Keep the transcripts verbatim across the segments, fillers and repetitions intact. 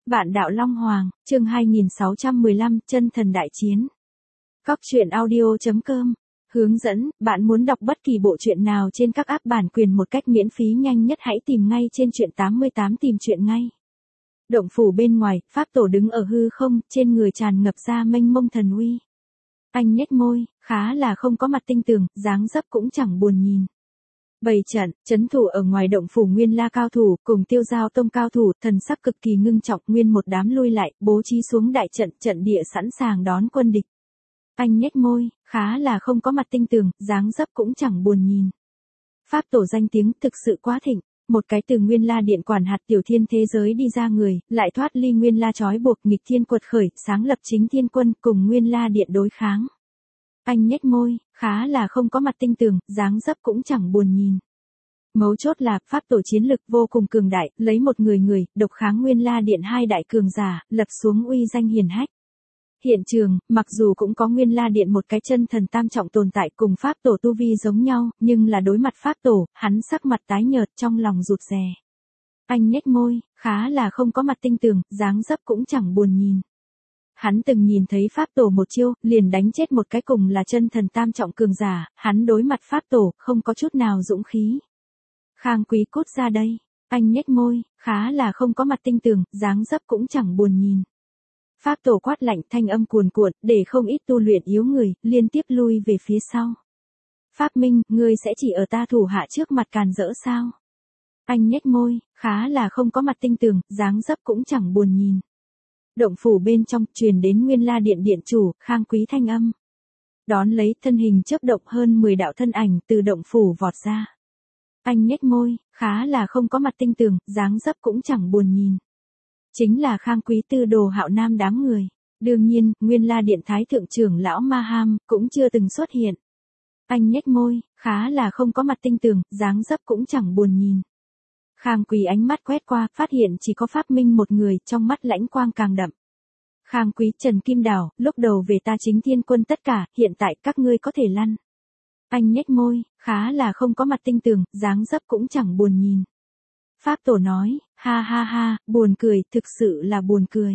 Vạn đạo Long Hoàng, chương hai nghìn sáu trăm mười lăm, chân thần đại chiến. Cóc truyện audio chấm com. Hướng dẫn, bạn muốn đọc bất kỳ bộ truyện nào trên các app bản quyền một cách miễn phí nhanh nhất hãy tìm ngay trên truyện tám mươi tám tìm truyện ngay. Động phủ bên ngoài, Pháp Tổ đứng ở hư không, trên người tràn ngập ra mênh mông thần uy. Anh nhếch môi, khá là không có mặt tinh tường, dáng dấp cũng chẳng buồn nhìn. Bày trận, chấn thủ ở ngoài động phủ Nguyên La cao thủ, cùng Tiêu Giao Tông cao thủ, thần sắc cực kỳ ngưng trọng, nguyên một đám lui lại, bố trí xuống đại trận, trận địa sẵn sàng đón quân địch. Anh nhếch môi, khá là không có mặt tinh tường, dáng dấp cũng chẳng buồn nhìn. Pháp Tổ danh tiếng thực sự quá thịnh, một cái từ Nguyên La điện quản hạt tiểu thiên thế giới đi ra người, lại thoát ly Nguyên La trói buộc, nghịch thiên quật khởi, sáng lập chính thiên quân, cùng Nguyên La điện đối kháng. Anh nhếch môi, khá là không có mặt tinh tường, dáng dấp cũng chẳng buồn nhìn. Mấu chốt là, Pháp Tổ chiến lực vô cùng cường đại, lấy một người người, độc kháng Nguyên La điện hai đại cường giả, lập xuống uy danh hiển hách. Hiện trường, mặc dù cũng có Nguyên La điện một cái chân thần tam trọng tồn tại cùng Pháp Tổ tu vi giống nhau, nhưng là đối mặt Pháp Tổ, hắn sắc mặt tái nhợt, trong lòng rụt rè. Anh nhếch môi, khá là không có mặt tinh tường, dáng dấp cũng chẳng buồn nhìn. Hắn từng nhìn thấy Pháp Tổ một chiêu, liền đánh chết một cái cùng là chân thần tam trọng cường giả, hắn đối mặt Pháp Tổ, không có chút nào dũng khí. Khang Quý cút ra đây. Anh nhếch môi, khá là không có mặt tinh tường, dáng dấp cũng chẳng buồn nhìn. Pháp Tổ quát lạnh, thanh âm cuồn cuộn, để không ít tu luyện yếu người, liên tiếp lui về phía sau. Pháp Minh, ngươi sẽ chỉ ở ta thủ hạ trước mặt càn rỡ sao? Anh nhếch môi, khá là không có mặt tinh tường, dáng dấp cũng chẳng buồn nhìn. Động phủ bên trong, truyền đến Nguyên La điện điện chủ, Khang Quý thanh âm. Đón lấy, thân hình chớp động hơn mười đạo thân ảnh từ động phủ vọt ra. Anh nhếch môi, khá là không có mặt tinh tường, dáng dấp cũng chẳng buồn nhìn. Chính là Khang Quý tư đồ hạo nam đám người. Đương nhiên, Nguyên La điện thái thượng trưởng lão Ma Ham, cũng chưa từng xuất hiện. Anh nhếch môi, khá là không có mặt tinh tường, dáng dấp cũng chẳng buồn nhìn. Khang Quý ánh mắt quét qua, phát hiện chỉ có Pháp Minh một người, trong mắt lãnh quang càng đậm. Khang Quý, Trần Kim Đào, lúc đầu về ta chính thiên quân tất cả, hiện tại các ngươi có thể lăn. Anh nhếch môi, khá là không có mặt tinh tường, dáng dấp cũng chẳng buồn nhìn. Pháp Tổ nói, ha ha ha, buồn cười, thực sự là buồn cười.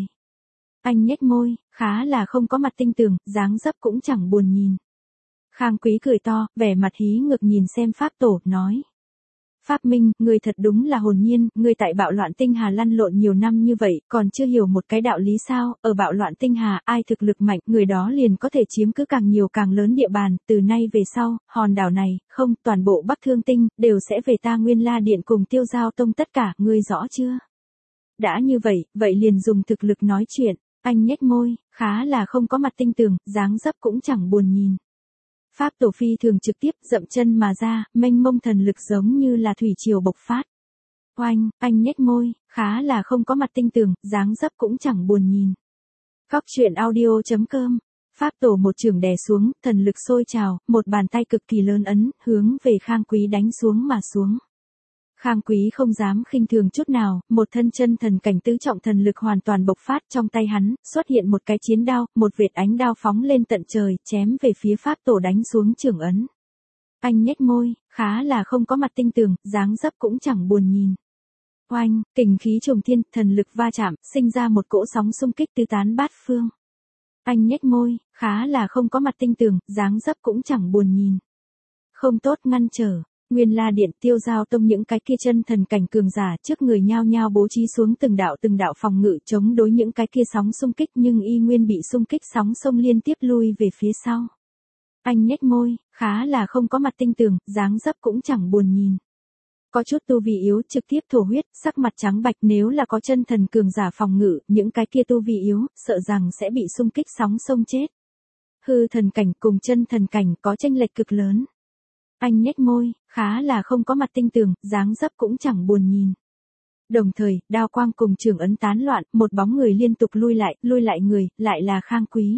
Anh nhếch môi, khá là không có mặt tinh tường, dáng dấp cũng chẳng buồn nhìn. Khang Quý cười to, vẻ mặt hí ngược nhìn xem Pháp Tổ, nói. Pháp Minh, ngươi thật đúng là hồn nhiên, ngươi tại bạo loạn tinh hà lăn lộn nhiều năm như vậy, còn chưa hiểu một cái đạo lý sao, ở bạo loạn tinh hà, ai thực lực mạnh, người đó liền có thể chiếm cứ càng nhiều càng lớn địa bàn, từ nay về sau, hòn đảo này, không, toàn bộ Bắc Thương Tinh, đều sẽ về ta Nguyên La điện cùng Tiêu Giao Tông tất cả, ngươi rõ chưa? Đã như vậy, vậy liền dùng thực lực nói chuyện, anh nhếch môi, khá là không có mặt tinh tường, dáng dấp cũng chẳng buồn nhìn. Pháp Tổ phi thường trực tiếp dậm chân mà ra, mênh mông thần lực giống như là thủy triều bộc phát. Oanh, anh nhếch môi, khá là không có mặt tinh tường, dáng dấp cũng chẳng buồn nhìn. Cóc truyện audio chấm com. Pháp Tổ một chưởng đè xuống, thần lực sôi trào, một bàn tay cực kỳ lớn ấn, hướng về Khang Quý đánh xuống mà xuống. Khang Quý không dám khinh thường chút nào, một thân chân thần cảnh tứ trọng thần lực hoàn toàn bộc phát trong tay hắn, xuất hiện một cái chiến đao, một vệt ánh đao phóng lên tận trời, chém về phía Pháp Tổ đánh xuống chưởng ấn. Anh nhếch môi, khá là không có mặt tinh tường, dáng dấp cũng chẳng buồn nhìn. Oanh, kình khí trùng thiên, thần lực va chạm, sinh ra một cỗ sóng xung kích tứ tán bát phương. Anh nhếch môi, khá là không có mặt tinh tường, dáng dấp cũng chẳng buồn nhìn. Không tốt ngăn trở. Nguyên La điện, Tiêu Giao Tông những cái kia chân thần cảnh cường giả trước người nhao nhao bố trí xuống từng đạo từng đạo phòng ngự chống đối những cái kia sóng xung kích nhưng y nguyên bị xung kích sóng sông liên tiếp lui về phía sau. Anh nhếch môi, khá là không có mặt tinh tường, dáng dấp cũng chẳng buồn nhìn. Có chút tu vi yếu trực tiếp thổ huyết, sắc mặt trắng bạch, nếu là có chân thần cường giả phòng ngự, những cái kia tu vi yếu, sợ rằng sẽ bị xung kích sóng sông chết. Hư thần cảnh cùng chân thần cảnh có chênh lệch cực lớn. Anh nhếch môi, khá là không có mặt tinh tường, dáng dấp cũng chẳng buồn nhìn. Đồng thời, đao quang cùng trường ấn tán loạn, một bóng người liên tục lui lại, lui lại người, lại là Khang Quý.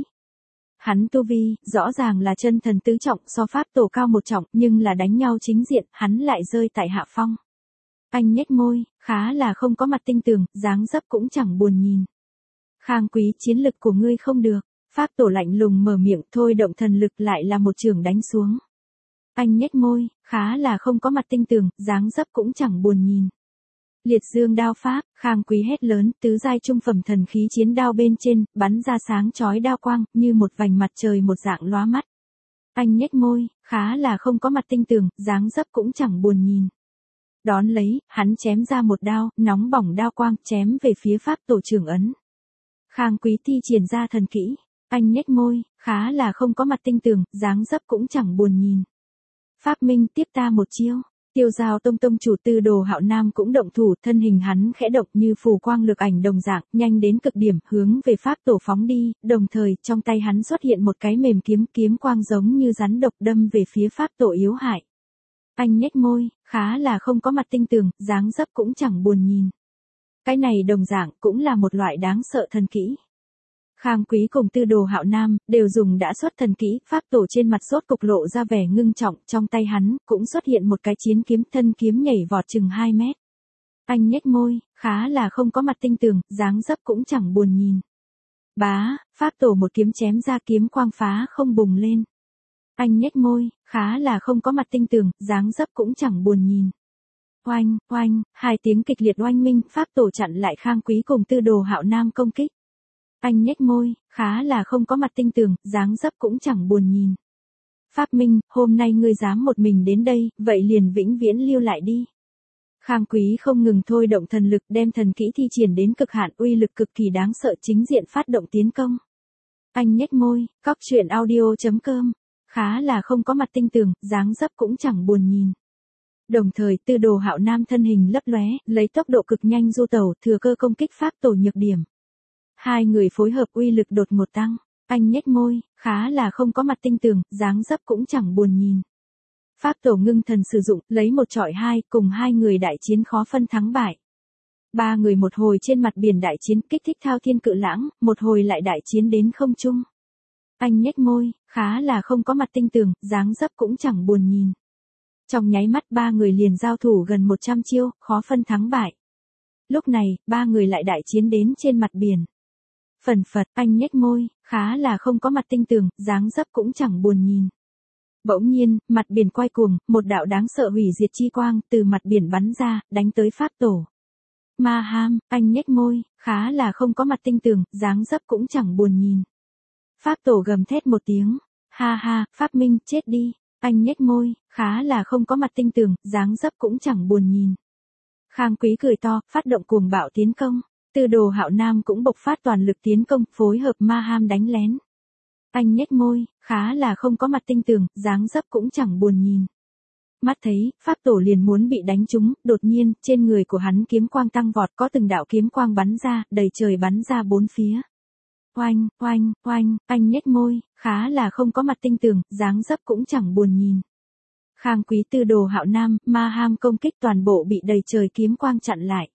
Hắn tu vi, rõ ràng là chân thần tứ trọng, so Pháp Tổ cao một trọng, nhưng là đánh nhau chính diện, hắn lại rơi tại hạ phong. Anh nhếch môi, khá là không có mặt tinh tường, dáng dấp cũng chẳng buồn nhìn. Khang Quý, chiến lực của ngươi không được. Pháp Tổ lạnh lùng mở miệng, thôi động thần lực lại là một chưởng đánh xuống. Anh nhếch môi, khá là không có mặt tinh tường, dáng dấp cũng chẳng buồn nhìn. Liệt dương đao pháp, Khang Quý hét lớn, tứ giai trung phẩm thần khí chiến đao bên trên, bắn ra sáng chói đao quang, như một vành mặt trời một dạng lóa mắt. Anh nhếch môi, khá là không có mặt tinh tường, dáng dấp cũng chẳng buồn nhìn. Đón lấy, hắn chém ra một đao, nóng bỏng đao quang, chém về phía pháp tổ trưởng ấn. Khang Quý thi triển ra thần kỹ, anh nhếch môi, khá là không có mặt tinh tường, dáng dấp cũng chẳng buồn nhìn. Pháp Minh tiếp ta một chiêu. Tiêu Giao Tông tông chủ Tư Đồ Hạo Nam cũng động thủ, thân hình hắn khẽ động như phù quang lực ảnh đồng dạng, nhanh đến cực điểm, hướng về pháp tổ phóng đi, đồng thời, trong tay hắn xuất hiện một cái mềm kiếm, kiếm quang giống như rắn độc đâm về phía pháp tổ yếu hại. Anh nhếch môi, khá là không có mặt tinh tường, dáng dấp cũng chẳng buồn nhìn. Cái này đồng dạng cũng là một loại đáng sợ thần kỹ. Khang Quý cùng Tư Đồ Hạo Nam đều dùng đã xuất thần kỹ, pháp tổ trên mặt sốt cục lộ ra vẻ ngưng trọng, trong tay hắn cũng xuất hiện một cái chiến kiếm, thân kiếm nhảy vọt chừng hai mét. Anh nhếch môi, khá là không có mặt tinh tường, dáng dấp cũng chẳng buồn nhìn. Bá, pháp tổ một kiếm chém ra, kiếm quang phá không bùng lên. Anh nhếch môi, khá là không có mặt tinh tường, dáng dấp cũng chẳng buồn nhìn. Oanh, oanh, hai tiếng kịch liệt oanh minh, pháp tổ chặn lại Khang Quý cùng Tư Đồ Hạo Nam công kích. Anh nhếch môi, khá là không có mặt tinh tường, dáng dấp cũng chẳng buồn nhìn. Pháp Minh, hôm nay ngươi dám một mình đến đây, vậy liền vĩnh viễn lưu lại đi. Khang Quý không ngừng thôi động thần lực, đem thần kỹ thi triển đến cực hạn, uy lực cực kỳ đáng sợ, chính diện phát động tiến công. Anh nhếch môi, cóc truyện audio chấm com, khá là không có mặt tinh tường, dáng dấp cũng chẳng buồn nhìn. Đồng thời, Tư Đồ Hạo Nam thân hình lấp lóe, lấy tốc độ cực nhanh du tẩu, thừa cơ công kích pháp tổ nhược điểm. Hai người phối hợp uy lực đột ngột tăng, anh nhếch môi, khá là không có mặt tinh tường, dáng dấp cũng chẳng buồn nhìn. Pháp tổ ngưng thần sử dụng, lấy một chọi hai, cùng hai người đại chiến khó phân thắng bại. Ba người một hồi trên mặt biển đại chiến, kích thích thao thiên cự lãng, một hồi lại đại chiến đến không trung. Anh nhếch môi, khá là không có mặt tinh tường, dáng dấp cũng chẳng buồn nhìn. Trong nháy mắt ba người liền giao thủ gần một trăm chiêu, khó phân thắng bại. Lúc này, ba người lại đại chiến đến trên mặt biển. Phần phật, anh nhếch môi, khá là không có mặt tinh tường, dáng dấp cũng chẳng buồn nhìn. Bỗng nhiên, mặt biển quay cuồng, một đạo đáng sợ hủy diệt chi quang từ mặt biển bắn ra, đánh tới pháp tổ. Ma ham, anh nhếch môi, khá là không có mặt tinh tường, dáng dấp cũng chẳng buồn nhìn. Pháp tổ gầm thét một tiếng, ha ha, Pháp Minh, chết đi. Anh nhếch môi, khá là không có mặt tinh tường, dáng dấp cũng chẳng buồn nhìn. Khang Quý cười to, phát động cuồng bạo tiến công. Tư Đồ Hạo Nam cũng bộc phát toàn lực tiến công, phối hợp ma ham đánh lén. Anh nhếch môi, khá là không có mặt tinh tường, dáng dấp cũng chẳng buồn nhìn. Mắt thấy, pháp tổ liền muốn bị đánh trúng, đột nhiên, trên người của hắn kiếm quang tăng vọt, có từng đạo kiếm quang bắn ra, đầy trời bắn ra bốn phía. Oanh, oanh, oanh, anh nhếch môi, khá là không có mặt tinh tường, dáng dấp cũng chẳng buồn nhìn. Khang Quý, Tư Đồ Hạo Nam, ma ham công kích toàn bộ bị đầy trời kiếm quang chặn lại.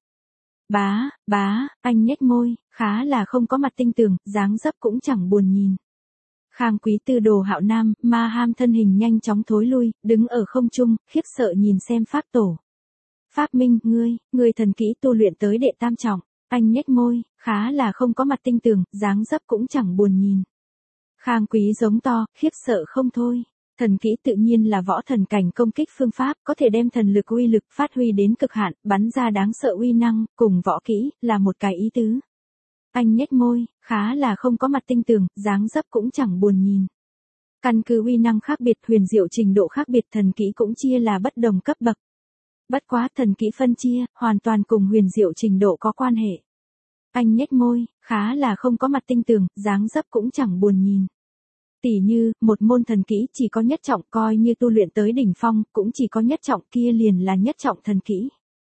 Bá, bá, anh nhếch môi, khá là không có mặt tinh tường, dáng dấp cũng chẳng buồn nhìn. Khang Quý, Tư Đồ Hạo Nam, ma ham thân hình nhanh chóng thối lui, đứng ở không trung, khiếp sợ nhìn xem pháp tổ. Pháp Minh, ngươi, ngươi thần kỹ tu luyện tới đệ tam trọng. Anh nhếch môi, khá là không có mặt tinh tường, dáng dấp cũng chẳng buồn nhìn. Khang Quý giống to, khiếp sợ không thôi. Thần kỹ tự nhiên là võ thần cảnh công kích phương pháp, có thể đem thần lực uy lực phát huy đến cực hạn, bắn ra đáng sợ uy năng, cùng võ kỹ, là một cái ý tứ. Anh nhếch môi, khá là không có mặt tinh tường, dáng dấp cũng chẳng buồn nhìn. Căn cứ uy năng khác biệt, huyền diệu trình độ khác biệt, thần kỹ cũng chia là bất đồng cấp bậc. Bất quá thần kỹ phân chia, hoàn toàn cùng huyền diệu trình độ có quan hệ. Anh nhếch môi, khá là không có mặt tinh tường, dáng dấp cũng chẳng buồn nhìn. Tỷ như, một môn thần kỹ chỉ có nhất trọng, coi như tu luyện tới đỉnh phong, cũng chỉ có nhất trọng, kia liền là nhất trọng thần kỹ.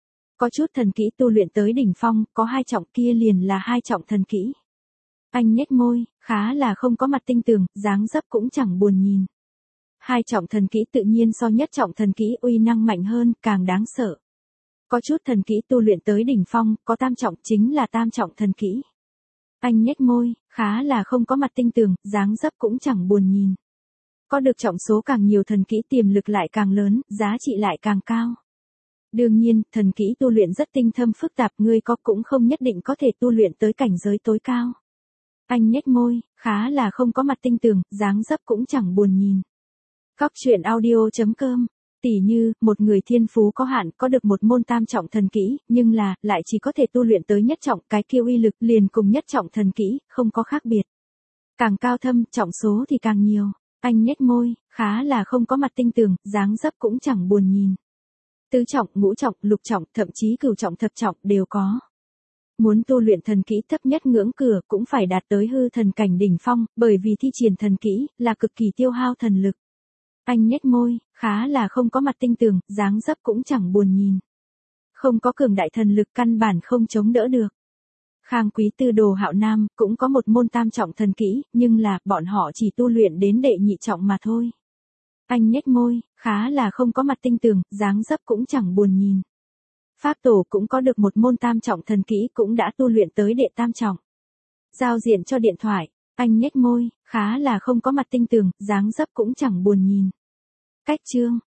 Có chút thần kỹ tu luyện tới đỉnh phong, có hai trọng, kia liền là hai trọng thần kỹ. Anh nhếch môi, khá là không có mặt tinh tường, dáng dấp cũng chẳng buồn nhìn. Hai trọng thần kỹ tự nhiên so nhất trọng thần kỹ uy năng mạnh hơn, càng đáng sợ. Có chút thần kỹ tu luyện tới đỉnh phong, có tam trọng, chính là tam trọng thần kỹ. Anh nhếch môi, khá là không có mặt tinh tường, dáng dấp cũng chẳng buồn nhìn. Có được trọng số càng nhiều thần kỹ tiềm lực lại càng lớn, giá trị lại càng cao. Đương nhiên, thần kỹ tu luyện rất tinh thâm phức tạp, ngươi có cũng không nhất định có thể tu luyện tới cảnh giới tối cao. Anh nhếch môi, khá là không có mặt tinh tường, dáng dấp cũng chẳng buồn nhìn. Cóc truyện audio chấm com Tỷ như, một người thiên phú có hạn có được một môn tam trọng thần kỹ, nhưng là, lại chỉ có thể tu luyện tới nhất trọng, cái kia uy lực liền cùng nhất trọng thần kỹ, không có khác biệt. Càng cao thâm, trọng số thì càng nhiều. Anh nhếch môi, khá là không có mặt tinh tường, dáng dấp cũng chẳng buồn nhìn. Tứ trọng, ngũ trọng, lục trọng, thậm chí cửu trọng thập trọng đều có. Muốn tu luyện thần kỹ thấp nhất ngưỡng cửa cũng phải đạt tới hư thần cảnh đỉnh phong, bởi vì thi triển thần kỹ là cực kỳ tiêu hao thần lực. Anh nhếch môi, khá là không có mặt tinh tường, dáng dấp cũng chẳng buồn nhìn. Không có cường đại thần lực căn bản không chống đỡ được. Khang Quý Tư Đồ Hạo Nam cũng có một môn tam trọng thần kỹ, nhưng là bọn họ chỉ tu luyện đến đệ nhị trọng mà thôi. Anh nhếch môi, khá là không có mặt tinh tường, dáng dấp cũng chẳng buồn nhìn. Pháp Tổ cũng có được một môn tam trọng thần kỹ cũng đã tu luyện tới đệ tam trọng. Giao diện cho điện thoại, anh nhếch môi, khá là không có mặt tinh tường, dáng dấp cũng chẳng buồn nhìn. Cách chương